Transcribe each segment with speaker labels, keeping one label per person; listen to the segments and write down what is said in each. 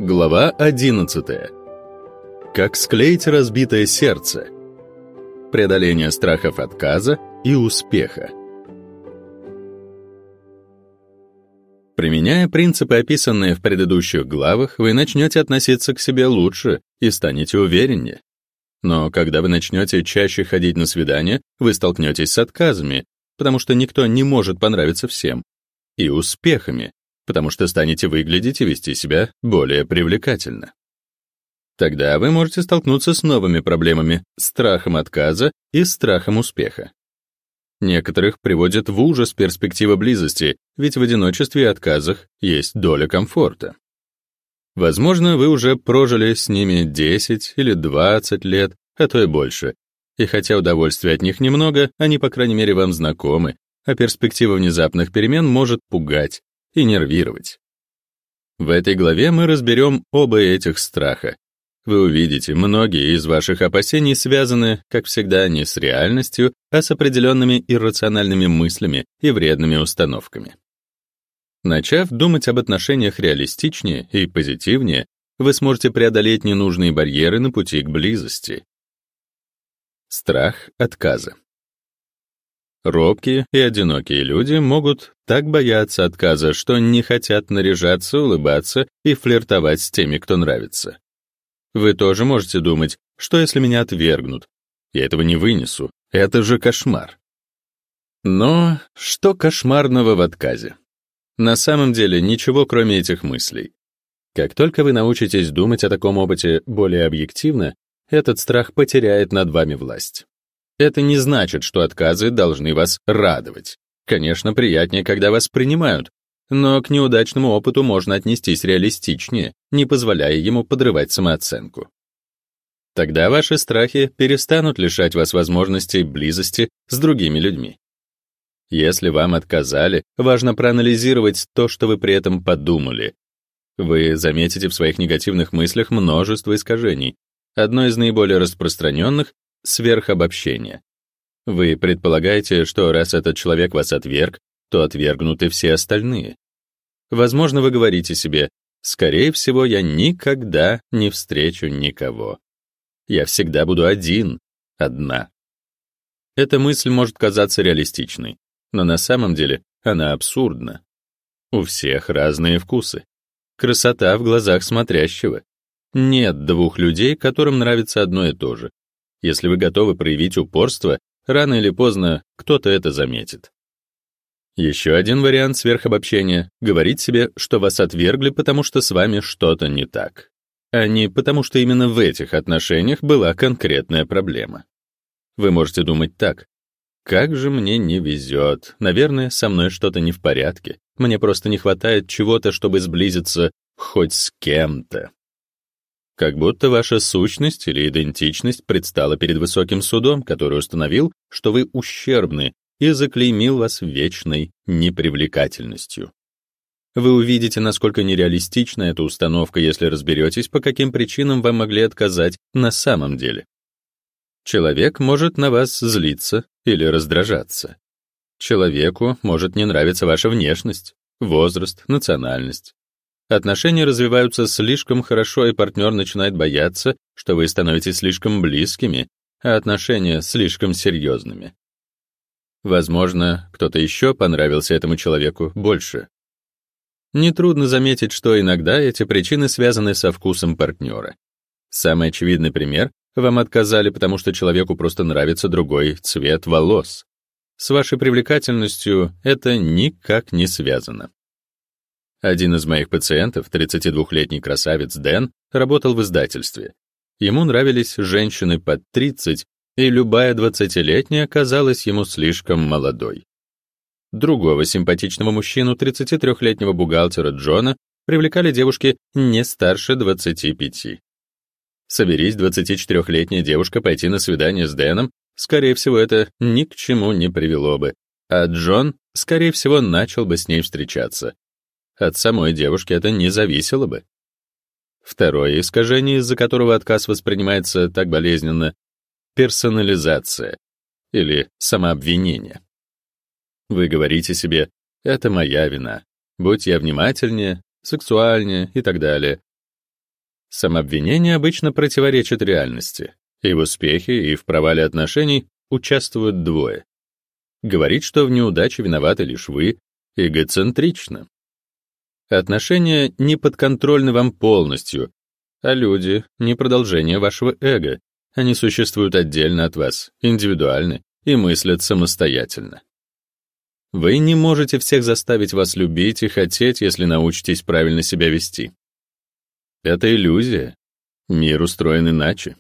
Speaker 1: Глава 11. Как склеить разбитое сердце. Преодоление страхов отказа и успеха. Применяя принципы, описанные в предыдущих главах, вы начнете относиться к себе лучше и станете увереннее. Но когда вы начнете чаще ходить на свидания, вы столкнетесь с отказами, потому что никто не может понравиться всем, и успехами, потому что станете выглядеть и вести себя более привлекательно. Тогда вы можете столкнуться с новыми проблемами, страхом отказа и страхом успеха. Некоторых приводит в ужас перспектива близости, ведь в одиночестве и отказах есть доля комфорта. Возможно, вы уже прожили с ними 10 или 20 лет, а то и больше, и хотя удовольствия от них немного, они, по крайней мере, вам знакомы, а перспектива внезапных перемен может пугать и нервировать. В этой главе мы разберем оба этих страха. Вы увидите, многие из ваших опасений связаны, как всегда, не с реальностью, а с определенными иррациональными мыслями и вредными установками. Начав думать об отношениях реалистичнее и позитивнее, вы сможете преодолеть ненужные барьеры на пути к близости. Страх отказа. Робкие и одинокие люди могут так бояться отказа, что не хотят наряжаться, улыбаться и флиртовать с теми, кто нравится. Вы тоже можете думать, что если меня отвергнут? Я этого не вынесу, это же кошмар. Но что кошмарного в отказе? На самом деле ничего, кроме этих мыслей. Как только вы научитесь думать о таком опыте более объективно, этот страх потеряет над вами власть. Это не значит, что отказы должны вас радовать. Конечно, приятнее, когда вас принимают, но к неудачному опыту можно отнестись реалистичнее, не позволяя ему подрывать самооценку. Тогда ваши страхи перестанут лишать вас возможности близости с другими людьми. Если вам отказали, важно проанализировать то, что вы при этом подумали. Вы заметите в своих негативных мыслях множество искажений. Одно из наиболее распространенных — сверхобобщение. Вы предполагаете, что раз этот человек вас отверг, то отвергнуты все остальные. Возможно, вы говорите себе: «Скорее всего, я никогда не встречу никого. Я всегда буду один, одна». Эта мысль может казаться реалистичной, но на самом деле она абсурдна. У всех разные вкусы. Красота в глазах смотрящего. Нет двух людей, которым нравится одно и то же. Если вы готовы проявить упорство, рано или поздно кто-то это заметит. Еще один вариант сверхобобщения — говорить себе, что вас отвергли, потому что с вами что-то не так, а не потому что именно в этих отношениях была конкретная проблема. Вы можете думать так: «Как же мне не везет, наверное, со мной что-то не в порядке, мне просто не хватает чего-то, чтобы сблизиться хоть с кем-то». Как будто ваша сущность или идентичность предстала перед высоким судом, который установил, что вы ущербны, и заклеймил вас вечной непривлекательностью. Вы увидите, насколько нереалистична эта установка, если разберетесь, по каким причинам вам могли отказать на самом деле. Человек может на вас злиться или раздражаться. Человеку может не нравиться ваша внешность, возраст, национальность. Отношения развиваются слишком хорошо, и партнер начинает бояться, что вы становитесь слишком близкими, а отношения слишком серьезными. Возможно, кто-то еще понравился этому человеку больше. Нетрудно заметить, что иногда эти причины связаны со вкусом партнера. Самый очевидный пример — вам отказали, потому что человеку просто нравится другой цвет волос. С вашей привлекательностью это никак не связано. Один из моих пациентов, 32-летний красавец Дэн, работал в издательстве. Ему нравились женщины под 30, и любая 20-летняя казалась ему слишком молодой. Другого симпатичного мужчину, 33-летнего бухгалтера Джона, привлекали девушки не старше 25. Соберись 24-летняя девушка пойти на свидание с Дэном, скорее всего, это ни к чему не привело бы, а Джон, скорее всего, начал бы с ней встречаться. От самой девушки это не зависело бы. Второе искажение, из-за которого отказ воспринимается так болезненно — персонализация или самообвинение. Вы говорите себе: «Это моя вина. Будь я внимательнее, сексуальнее и так далее». Самообвинение обычно противоречит реальности, и в успехе, и в провале отношений участвуют двое. Говорить, что в неудаче виноваты лишь вы, эгоцентрично. Отношения не подконтрольны вам полностью, а люди — не продолжение вашего эго. Они существуют отдельно от вас, индивидуальны и мыслят самостоятельно. Вы не можете всех заставить вас любить и хотеть, если научитесь правильно себя вести. Это иллюзия. Мир устроен иначе.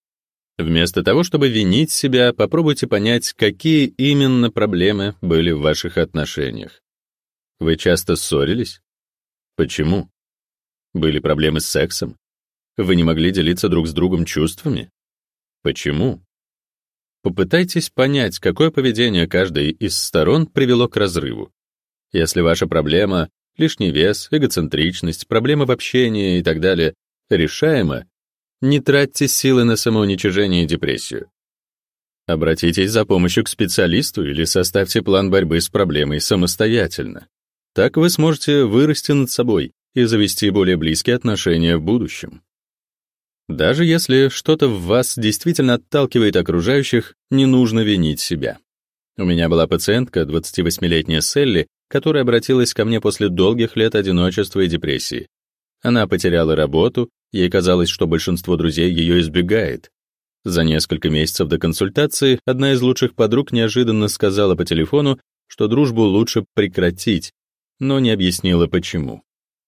Speaker 1: Вместо того, чтобы винить себя, попробуйте понять, какие именно проблемы были в ваших отношениях. Вы часто ссорились? Почему? Были проблемы с сексом? Вы не могли делиться друг с другом чувствами? Почему? Попытайтесь понять, какое поведение каждой из сторон привело к разрыву. Если ваша проблема — лишний вес, эгоцентричность, проблемы в общении и так далее — решаема, не тратьте силы на самоуничижение и депрессию. Обратитесь за помощью к специалисту или составьте план борьбы с проблемой самостоятельно. Так вы сможете вырасти над собой и завести более близкие отношения в будущем. Даже если что-то в вас действительно отталкивает окружающих, не нужно винить себя. У меня была пациентка, 28-летняя Селли, которая обратилась ко мне после долгих лет одиночества и депрессии. Она потеряла работу, ей казалось, что большинство друзей ее избегает. За несколько месяцев до консультации одна из лучших подруг неожиданно сказала по телефону, что дружбу лучше прекратить, но не объяснила почему.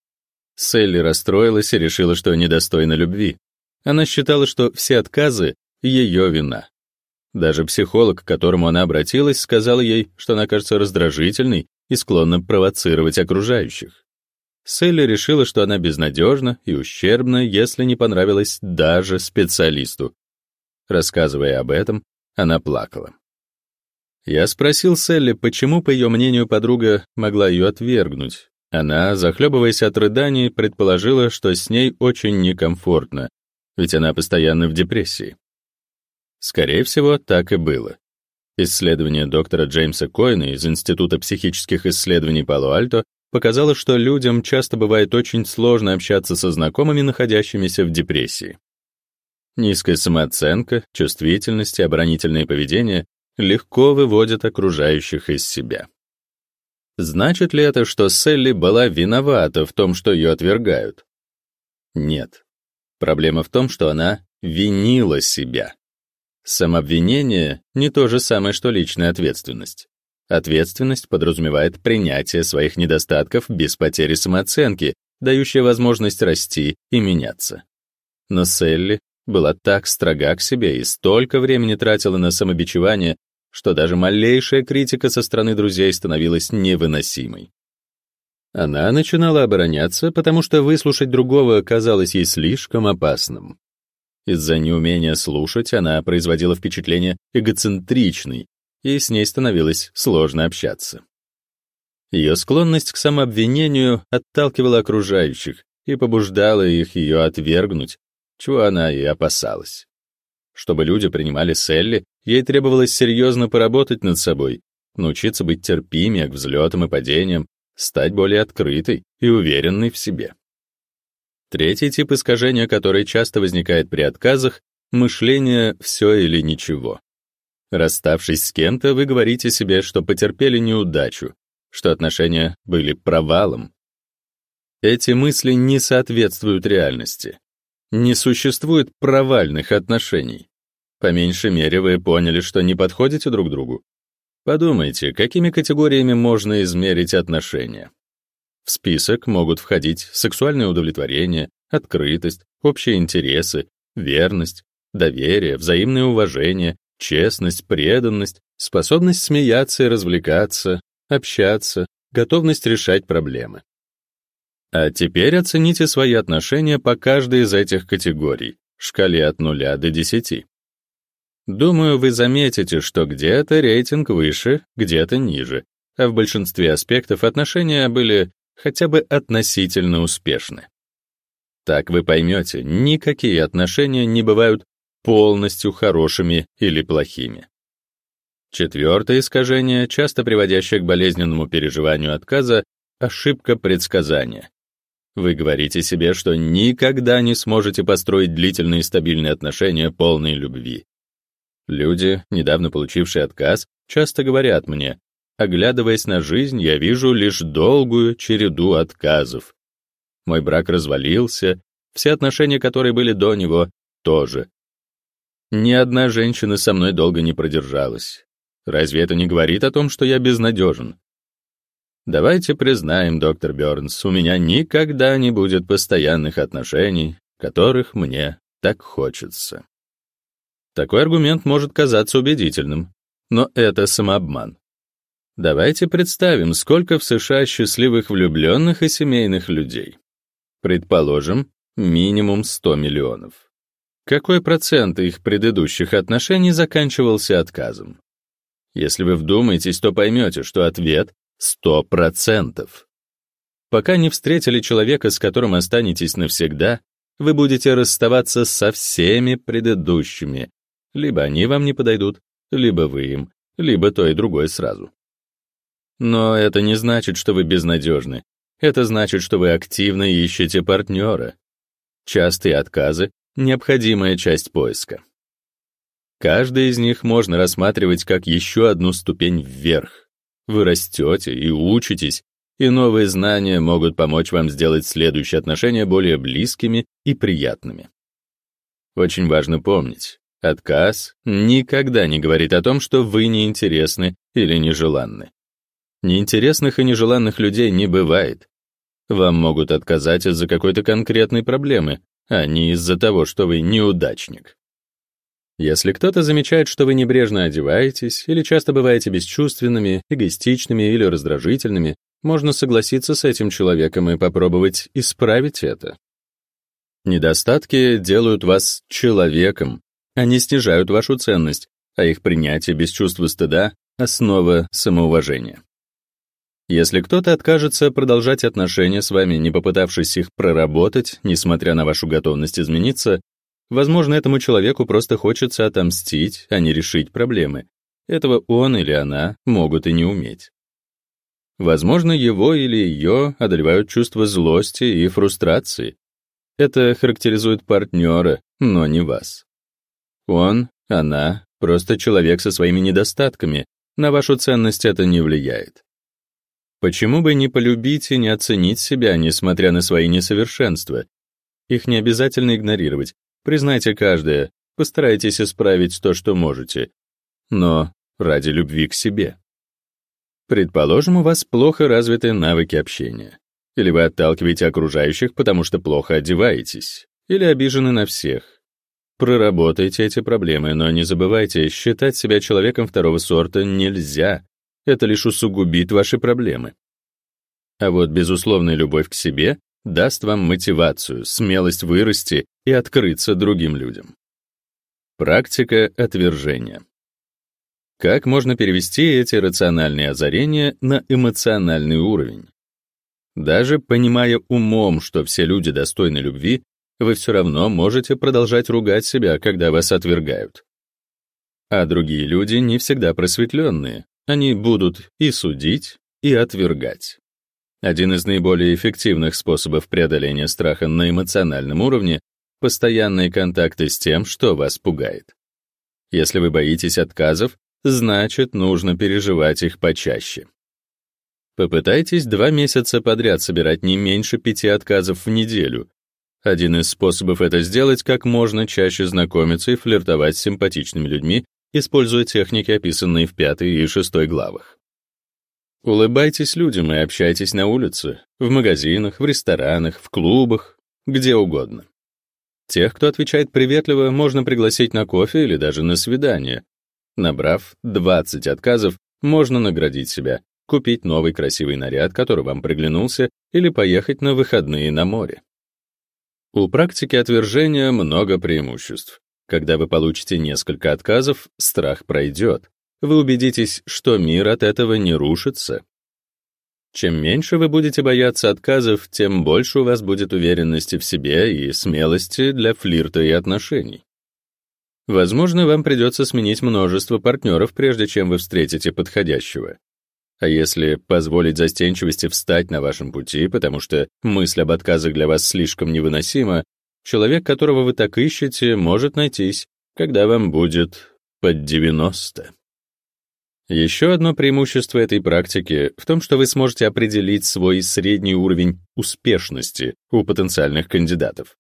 Speaker 1: Селли расстроилась и решила, что недостойна любви. Она считала, что все отказы — ее вина. Даже психолог, к которому она обратилась, сказал ей, что она кажется раздражительной и склонна провоцировать окружающих. Селли решила, что она безнадежна и ущербна, если не понравилась даже специалисту. Рассказывая об этом, она плакала. Я спросил Селли, почему, по ее мнению, подруга могла ее отвергнуть. Она, захлебываясь от рыданий, предположила, что с ней очень некомфортно, ведь она постоянно в депрессии. Скорее всего, так и было. Исследование доктора Джеймса Койна из Института психических исследований Пало-Альто показало, что людям часто бывает очень сложно общаться со знакомыми, находящимися в депрессии. Низкая самооценка, чувствительность и оборонительное поведение легко выводят окружающих из себя. Значит ли это, что Селли была виновата в том, что ее отвергают? Нет. Проблема в том, что она винила себя. Самообвинение — не то же самое, что личная ответственность. Ответственность подразумевает принятие своих недостатков без потери самооценки, дающая возможность расти и меняться. Но Селли была так строга к себе и столько времени тратила на самобичевание, что даже малейшая критика со стороны друзей становилась невыносимой. Она начинала обороняться, потому что выслушать другого казалось ей слишком опасным. Из-за неумения слушать она производила впечатление эгоцентричной, и с ней становилось сложно общаться. Ее склонность к самообвинению отталкивала окружающих и побуждала их ее отвергнуть, чего она и опасалась. Чтобы люди принимали Селли, ей требовалось серьезно поработать над собой, научиться быть терпимее к взлетам и падениям, стать более открытой и уверенной в себе. Третий тип искажения, который часто возникает при отказах — мышление «все или ничего». Расставшись с кем-то, вы говорите себе, что потерпели неудачу, что отношения были провалом. Эти мысли не соответствуют реальности. Не существует провальных отношений. По меньшей мере, вы поняли, что не подходите друг другу. Подумайте, какими категориями можно измерить отношения. В список могут входить сексуальное удовлетворение, открытость, общие интересы, верность, доверие, взаимное уважение, честность, преданность, способность смеяться и развлекаться, общаться, готовность решать проблемы. А теперь оцените свои отношения по каждой из этих категорий, в шкале от 0 до 10. Думаю, вы заметите, что где-то рейтинг выше, где-то ниже, а в большинстве аспектов отношения были хотя бы относительно успешны. Так вы поймете, никакие отношения не бывают полностью хорошими или плохими. Четвертое искажение, часто приводящее к болезненному переживанию отказа — ошибка предсказания. Вы говорите себе, что никогда не сможете построить длительные стабильные отношения, полные любви. Люди, недавно получившие отказ, часто говорят мне: оглядываясь на жизнь, я вижу лишь долгую череду отказов. Мой брак развалился, все отношения, которые были до него, тоже. Ни одна женщина со мной долго не продержалась. Разве это не говорит о том, что я безнадежен? Давайте признаем, доктор Бёрнс, у меня никогда не будет постоянных отношений, которых мне так хочется. Такой аргумент может казаться убедительным, но это самообман. Давайте представим, сколько в США счастливых влюбленных и семейных людей. Предположим, минимум 100 миллионов. Какой процент их предыдущих отношений заканчивался отказом? Если вы вдумаетесь, то поймете, что ответ 100%. Пока не встретили человека, с которым останетесь навсегда, вы будете расставаться со всеми предыдущими. Либо они вам не подойдут, либо вы им, либо то и другое сразу. Но это не значит, что вы безнадежны. Это значит, что вы активно ищете партнера. Частые отказы — необходимая часть поиска. Каждый из них можно рассматривать как еще одну ступень вверх. Вы растете и учитесь, и новые знания могут помочь вам сделать следующие отношения более близкими и приятными. Очень важно помнить, отказ никогда не говорит о том, что вы неинтересны или нежеланны. Неинтересных и нежеланных людей не бывает. Вам могут отказать из-за какой-то конкретной проблемы, а не из-за того, что вы неудачник. Если кто-то замечает, что вы небрежно одеваетесь или часто бываете бесчувственными, эгоистичными или раздражительными, можно согласиться с этим человеком и попробовать исправить это. Недостатки делают вас человеком, они снижают вашу ценность, а их принятие без чувства стыда — основа самоуважения. Если кто-то откажется продолжать отношения с вами, не попытавшись их проработать, несмотря на вашу готовность измениться, возможно, этому человеку просто хочется отомстить, а не решить проблемы. Этого он или она могут и не уметь. Возможно, его или ее одолевают чувства злости и фрустрации. Это характеризует партнера, но не вас. Он, она — просто человек со своими недостатками, на вашу ценность это не влияет. Почему бы не полюбить и не оценить себя, несмотря на свои несовершенства? Их не обязательно игнорировать. Признайте каждое, постарайтесь исправить то, что можете. Но ради любви к себе. Предположим, у вас плохо развиты навыки общения. Или вы отталкиваете окружающих, потому что плохо одеваетесь. Или обижены на всех. Проработайте эти проблемы, но не забывайте, считать себя человеком второго сорта нельзя. Это лишь усугубит ваши проблемы. А вот безусловная любовь к себе даст вам мотивацию, смелость вырасти и открыться другим людям. Практика отвержения. Как можно перевести эти рациональные озарения на эмоциональный уровень? Даже понимая умом, что все люди достойны любви, вы все равно можете продолжать ругать себя, когда вас отвергают. А другие люди не всегда просветленные. Они будут и судить, и отвергать. Один из наиболее эффективных способов преодоления страха на эмоциональном уровне — постоянные контакты с тем, что вас пугает. Если вы боитесь отказов, значит, нужно переживать их почаще. Попытайтесь 2 месяца подряд собирать не меньше 5 отказов в неделю. Один из способов это сделать — как можно чаще знакомиться и флиртовать с симпатичными людьми, используя техники, описанные в 5 и 6 главах. Улыбайтесь людям и общайтесь на улице, в магазинах, в ресторанах, в клубах, где угодно. Тех, кто отвечает приветливо, можно пригласить на кофе или даже на свидание. Набрав 20 отказов, можно наградить себя, купить новый красивый наряд, который вам приглянулся, или поехать на выходные на море. У практики отвержения много преимуществ. Когда вы получите несколько отказов, страх пройдет. Вы убедитесь, что мир от этого не рушится. Чем меньше вы будете бояться отказов, тем больше у вас будет уверенности в себе и смелости для флирта и отношений. Возможно, вам придется сменить множество партнеров, прежде чем вы встретите подходящего. А если позволить застенчивости встать на вашем пути, потому что мысль об отказах для вас слишком невыносима, человек, которого вы так ищете, может найтись, когда вам будет под 90. Еще одно преимущество этой практики в том, что вы сможете определить свой средний уровень успешности у потенциальных кандидатов.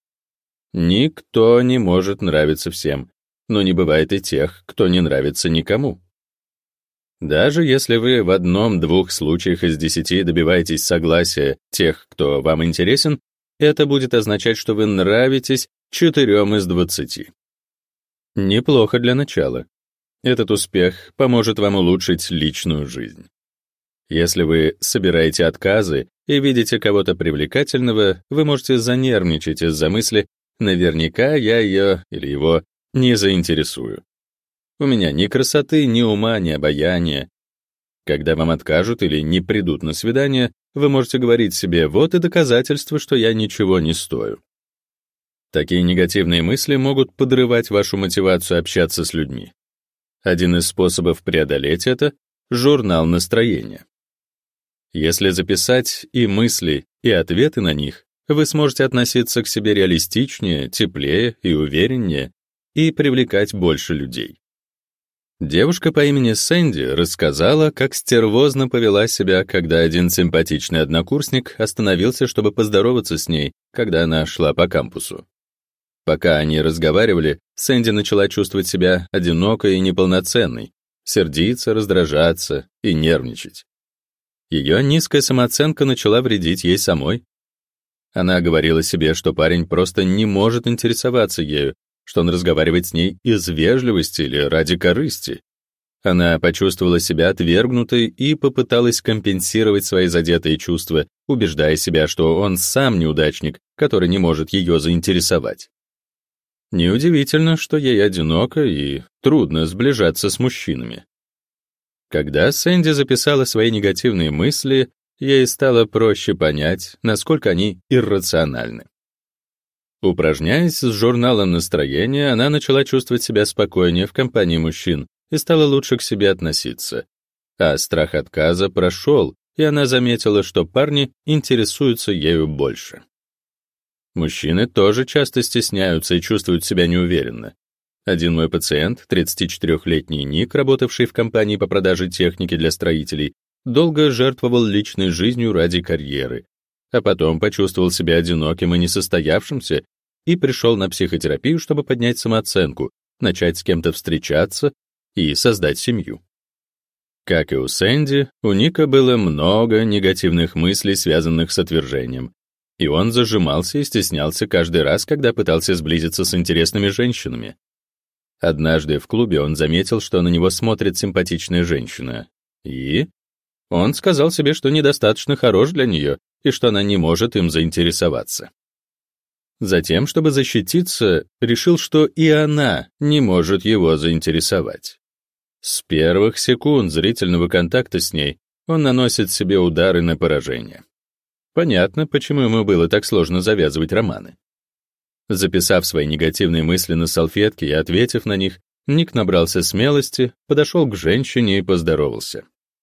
Speaker 1: Никто не может нравиться всем, но не бывает и тех, кто не нравится никому. Даже если вы в 1-2 случаях из 10 добиваетесь согласия тех, кто вам интересен, это будет означать, что вы нравитесь 4 из 20. Неплохо для начала. Этот успех поможет вам улучшить личную жизнь. Если вы собираете отказы и видите кого-то привлекательного, вы можете занервничать из-за мысли «наверняка я ее или его не заинтересую». У меня ни красоты, ни ума, ни обаяния. Когда вам откажут или не придут на свидание, вы можете говорить себе «вот и доказательство, что я ничего не стою». Такие негативные мысли могут подрывать вашу мотивацию общаться с людьми. Один из способов преодолеть это — журнал настроения. Если записать и мысли, и ответы на них, вы сможете относиться к себе реалистичнее, теплее и увереннее и привлекать больше людей. Девушка по имени Сэнди рассказала, как стервозно повела себя, когда один симпатичный однокурсник остановился, чтобы поздороваться с ней, когда она шла по кампусу. Пока они разговаривали, Сэнди начала чувствовать себя одинокой и неполноценной, сердиться, раздражаться и нервничать. Ее низкая самооценка начала вредить ей самой. Она говорила себе, что парень просто не может интересоваться ею, что он разговаривает с ней из вежливости или ради корысти. Она почувствовала себя отвергнутой и попыталась компенсировать свои задетые чувства, убеждая себя, что он сам неудачник, который не может ее заинтересовать. Неудивительно, что ей одиноко и трудно сближаться с мужчинами. Когда Сэнди записала свои негативные мысли, ей стало проще понять, насколько они иррациональны. Упражняясь с журналом настроения, она начала чувствовать себя спокойнее в компании мужчин и стала лучше к себе относиться. А страх отказа прошел, и она заметила, что парни интересуются ею больше. Мужчины тоже часто стесняются и чувствуют себя неуверенно. Один мой пациент, 34-летний Ник, работавший в компании по продаже техники для строителей, долго жертвовал личной жизнью ради карьеры, а потом почувствовал себя одиноким и несостоявшимся и пришел на психотерапию, чтобы поднять самооценку, начать с кем-то встречаться и создать семью. Как и у Сэнди, у Ника было много негативных мыслей, связанных с отвержением, и он зажимался и стеснялся каждый раз, когда пытался сблизиться с интересными женщинами. Однажды в клубе он заметил, что на него смотрит симпатичная женщина, и он сказал себе, что недостаточно хорош для нее и что она не может им заинтересоваться. Затем, чтобы защититься, решил, что и она не может его заинтересовать. С первых секунд зрительного контакта с ней он наносит себе удары на поражение. Понятно, почему ему было так сложно завязывать романы. Записав свои негативные мысли на салфетке и ответив на них, Ник набрался смелости, подошел к женщине и поздоровался.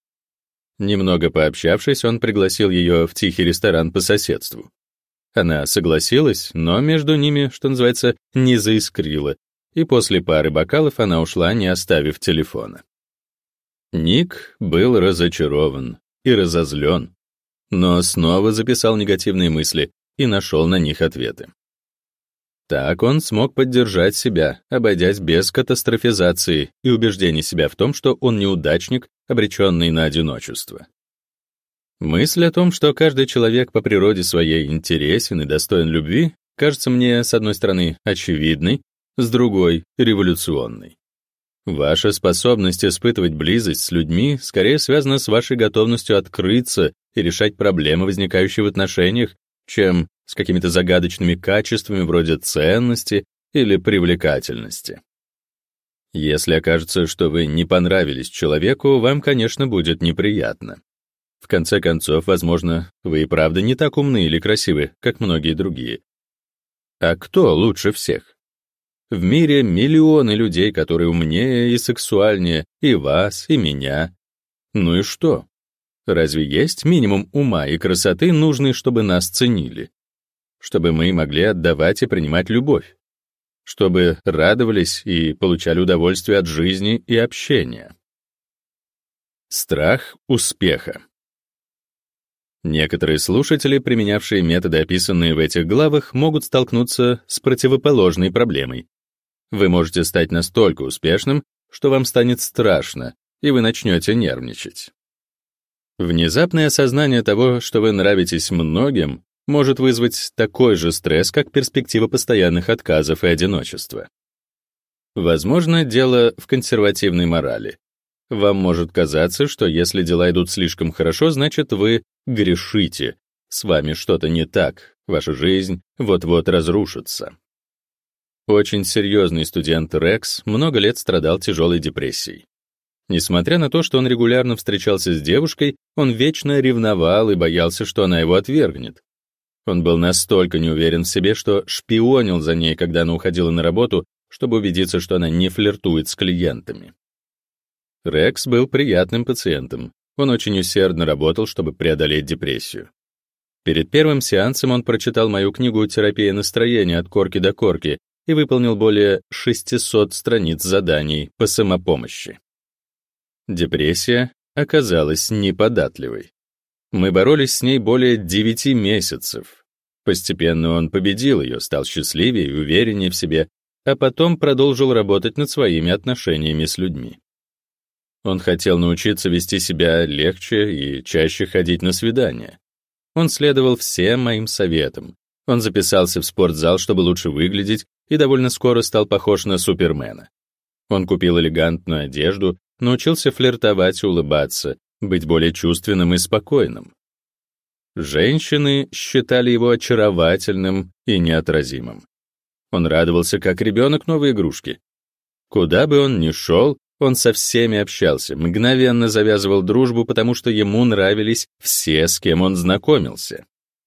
Speaker 1: Немного пообщавшись, он пригласил ее в тихий ресторан по соседству. Она согласилась, но между ними, что называется, не заискрило, и после пары бокалов она ушла, не оставив телефона. Ник был разочарован и разозлен, но снова записал негативные мысли и нашел на них ответы. Так он смог поддержать себя, обойдясь без катастрофизации и убеждений себя в том, что он неудачник, обреченный на одиночество. Мысль о том, что каждый человек по природе своей интересен и достоин любви, кажется мне, с одной стороны, очевидной, с другой — революционной. Ваша способность испытывать близость с людьми скорее связана с вашей готовностью открыться и решать проблемы, возникающие в отношениях, чем с какими-то загадочными качествами вроде ценности или привлекательности. Если окажется, что вы не понравились человеку, вам, конечно, будет неприятно. В конце концов, возможно, вы и правда не так умны или красивы, как многие другие. А кто лучше всех? В мире миллионы людей, которые умнее и сексуальнее и вас, и меня. Ну и что? Разве есть минимум ума и красоты, нужный, чтобы нас ценили? Чтобы мы могли отдавать и принимать любовь? Чтобы радовались и получали удовольствие от жизни и общения? Страх успеха. Некоторые слушатели, применявшие методы, описанные в этих главах, могут столкнуться с противоположной проблемой. Вы можете стать настолько успешным, что вам станет страшно, и вы начнете нервничать. Внезапное осознание того, что вы нравитесь многим, может вызвать такой же стресс, как перспектива постоянных отказов и одиночества. Возможно, дело в консервативной морали. Вам может казаться, что если дела идут слишком хорошо, значит, вы грешите, с вами что-то не так, ваша жизнь вот-вот разрушится. Очень серьезный студент Рекс много лет страдал тяжелой депрессией. Несмотря на то, что он регулярно встречался с девушкой, он вечно ревновал и боялся, что она его отвергнет. Он был настолько неуверен в себе, что шпионил за ней, когда она уходила на работу, чтобы убедиться, что она не флиртует с клиентами. Рекс был приятным пациентом. Он очень усердно работал, чтобы преодолеть депрессию. Перед первым сеансом он прочитал мою книгу «Терапия настроения от корки до корки» и выполнил более 600 страниц заданий по самопомощи. Депрессия оказалась неподатливой. Мы боролись с ней более 9 месяцев. Постепенно он победил ее, стал счастливее и увереннее в себе, а потом продолжил работать над своими отношениями с людьми. Он хотел научиться вести себя легче и чаще ходить на свидания. Он следовал всем моим советам. Он записался в спортзал, чтобы лучше выглядеть, и довольно скоро стал похож на Супермена. Он купил элегантную одежду, научился флиртовать и улыбаться, быть более чувственным и спокойным. Женщины считали его очаровательным и неотразимым. Он радовался, как ребенок новой игрушки. Куда бы он ни шел, он со всеми общался, мгновенно завязывал дружбу, потому что ему нравились все, с кем он знакомился.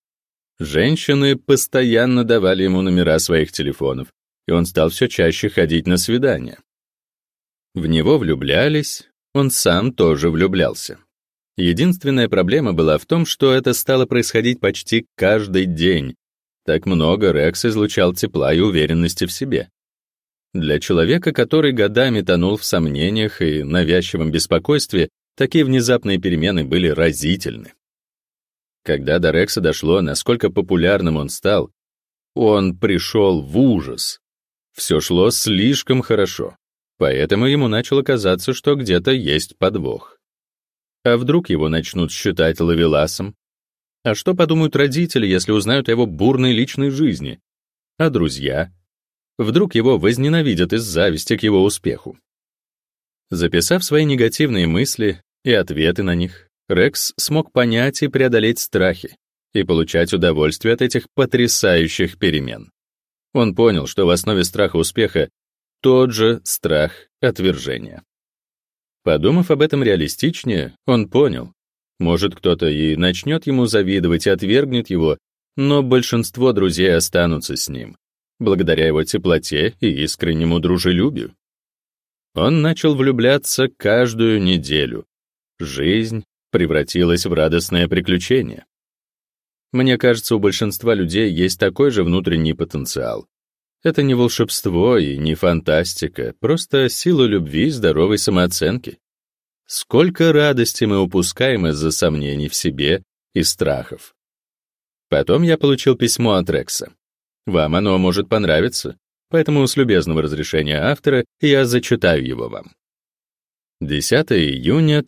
Speaker 1: Женщины постоянно давали ему номера своих телефонов, и он стал все чаще ходить на свидания. В него влюблялись, он сам тоже влюблялся. Единственная проблема была в том, что это стало происходить почти каждый день. Так много Рекс излучал тепла и уверенности в себе. Для человека, который годами тонул в сомнениях и навязчивом беспокойстве, такие внезапные перемены были разительны. Когда до Рекса дошло, насколько популярным он стал, он пришел в ужас. Все шло слишком хорошо, поэтому ему начало казаться, что где-то есть подвох. А вдруг его начнут считать ловеласом? А что подумают родители, если узнают о его бурной личной жизни? А друзья? Вдруг его возненавидят из зависти к его успеху? Записав свои негативные мысли и ответы на них, Рекс смог понять и преодолеть страхи и получать удовольствие от этих потрясающих перемен. Он понял, что в основе страха успеха тот же страх отвержения. Подумав об этом реалистичнее, он понял, может, кто-то и начнет ему завидовать и отвергнет его, но большинство друзей останутся с ним, благодаря его теплоте и искреннему дружелюбию. Он начал влюбляться каждую неделю. Жизнь превратилась в радостное приключение. Мне кажется, у большинства людей есть такой же внутренний потенциал. Это не волшебство и не фантастика, просто сила любви и здоровой самооценки. Сколько радости мы упускаем из-за сомнений в себе и страхов. Потом я получил письмо от Рекса. Вам оно может понравиться, поэтому с любезного разрешения автора я зачитаю его вам. 10 июня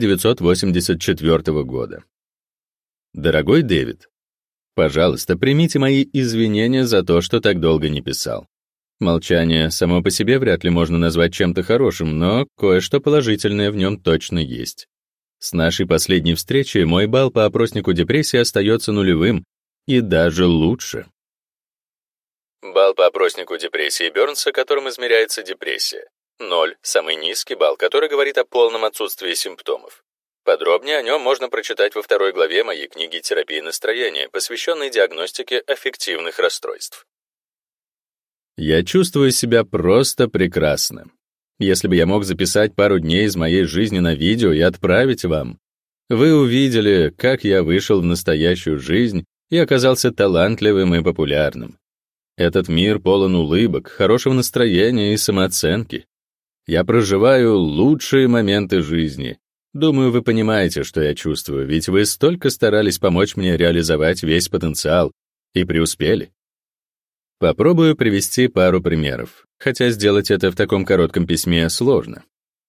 Speaker 1: 1984 года. Дорогой Дэвид, пожалуйста, примите мои извинения за то, что так долго не писал. Молчание само по себе вряд ли можно назвать чем-то хорошим, но кое-что положительное в нем точно есть. С нашей последней встречи мой балл по опроснику депрессии остается нулевым, и даже лучше. Балл по опроснику депрессии Бёрнса, которым измеряется депрессия. 0 — самый низкий балл, который говорит о полном отсутствии симптомов. Подробнее о нем можно прочитать во 2 главе моей книги «Терапия настроения», посвященной диагностике аффективных расстройств. Я чувствую себя просто прекрасно. Если бы я мог записать пару дней из моей жизни на видео и отправить вам, Вы увидели, как я вышел в настоящую жизнь и оказался талантливым и популярным. Этот мир полон улыбок, хорошего настроения и самооценки. Я проживаю лучшие моменты жизни. Думаю, вы понимаете, что я чувствую, ведь вы столько старались помочь мне реализовать весь потенциал и преуспели. Попробую привести пару примеров, хотя сделать это в таком коротком письме сложно.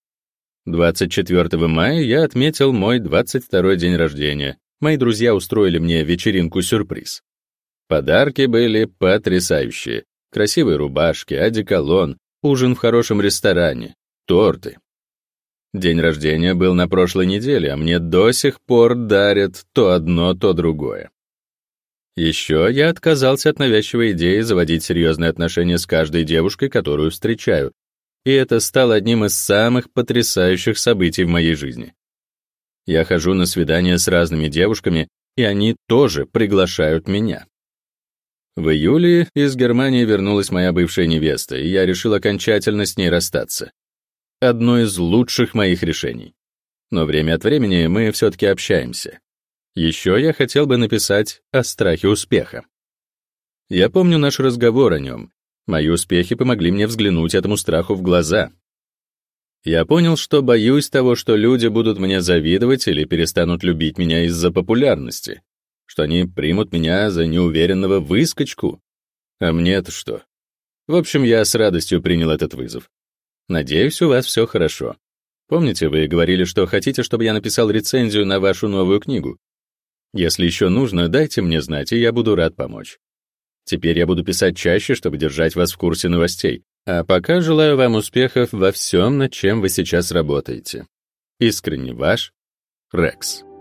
Speaker 1: 24 мая я отметил мой 22-й день рождения. Мои друзья устроили мне вечеринку-сюрприз. Подарки были потрясающие. Красивые рубашки, одеколон, ужин в хорошем ресторане, торты. День рождения был на прошлой неделе, а мне до сих пор дарят то одно, то другое. Еще я отказался от навязчивой идеи заводить серьезные отношения с каждой девушкой, которую встречаю, и это стало одним из самых потрясающих событий в моей жизни. Я хожу на свидания с разными девушками, и они тоже приглашают меня. В июле из Германии вернулась моя бывшая невеста, и я решил окончательно с ней расстаться. Одно из лучших моих решений. Но время от времени мы все-таки общаемся. Еще я хотел бы написать о страхе успеха. Я помню наш разговор о нем. Мои успехи помогли мне взглянуть этому страху в глаза. Я понял, что боюсь того, что люди будут мне завидовать или перестанут любить меня из-за популярности, что они примут меня за неуверенного выскочку. А мне-то что? В общем, я с радостью принял этот вызов. Надеюсь, у вас все хорошо. Помните, вы говорили, что хотите, чтобы я написал рецензию на вашу новую книгу? Если еще нужно, дайте мне знать, и я буду рад помочь. Теперь я буду писать чаще, чтобы держать вас в курсе новостей. А пока желаю вам успехов во всем, над чем вы сейчас работаете. Искренне ваш, Рекс.